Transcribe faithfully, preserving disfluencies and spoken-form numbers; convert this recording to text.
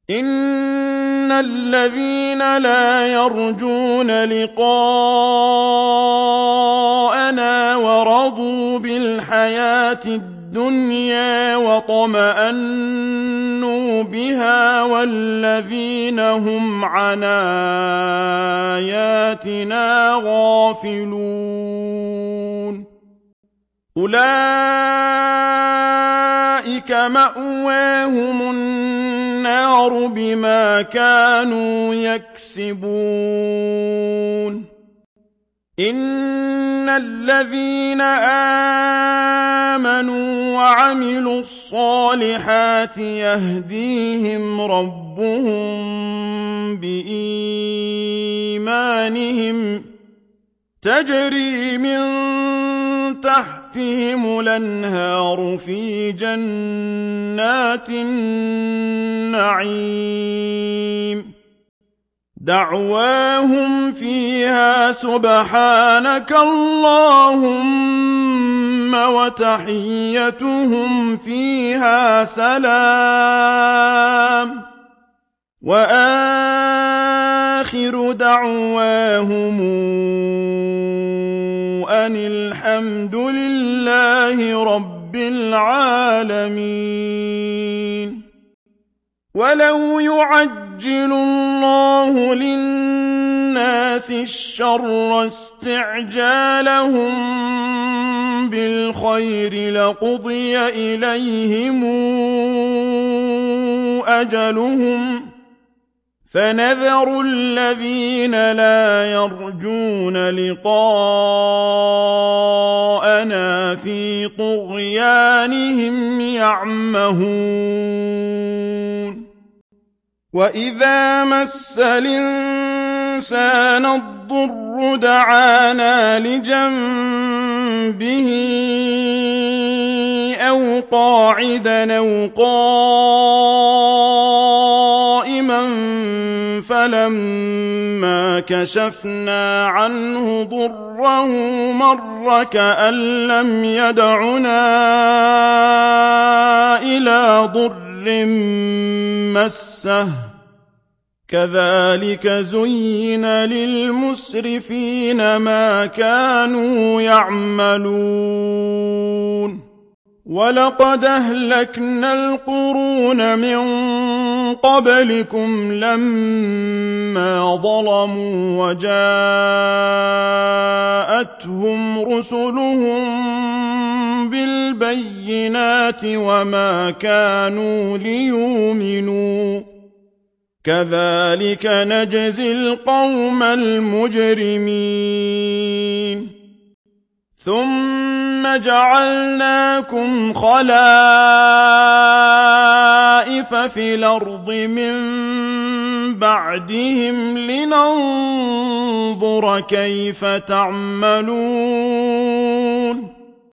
إن الذين لا يرجون لقاءنا ورضوا بالحياة الدنيا واطمأنوا بها والذين هم عن آياتنا غافلون أولئك مأواهم النار بما كانوا يكسبون إن الذين آمنوا وعملوا الصالحات يهديهم ربهم بإيمانهم تجري من تحتهم الأنهار في جنات النعيم دعواهم فيها سبحانك اللهم وتحيتهم فيها سلام وآخر دعواهم أن الحمد لله رب العالمين ولو يعجل الله للناس الشر استعجالهم بالخير لقضي إليهم أجلهم فنذر الذين لا يرجون لقاءنا في طغيانهم يعمهون وإذا مس الإنسان الضر دعانا لجنبه أو قاعدا أو قائما فلما كشفنا عنه ضره مر كأن لم يدعنا إلى ضر مسه كذلك زين للمسرفين ما كانوا يعملون ولقد أهلكنا القرون من قبلكم لما ظلموا وجاءتهم رسلهم بالبينات وما كانوا ليؤمنوا كذلك نجزي القوم المجرمين ثم جعلناكم خلائف في الأرض من بعدهم لننظر كيف تعملون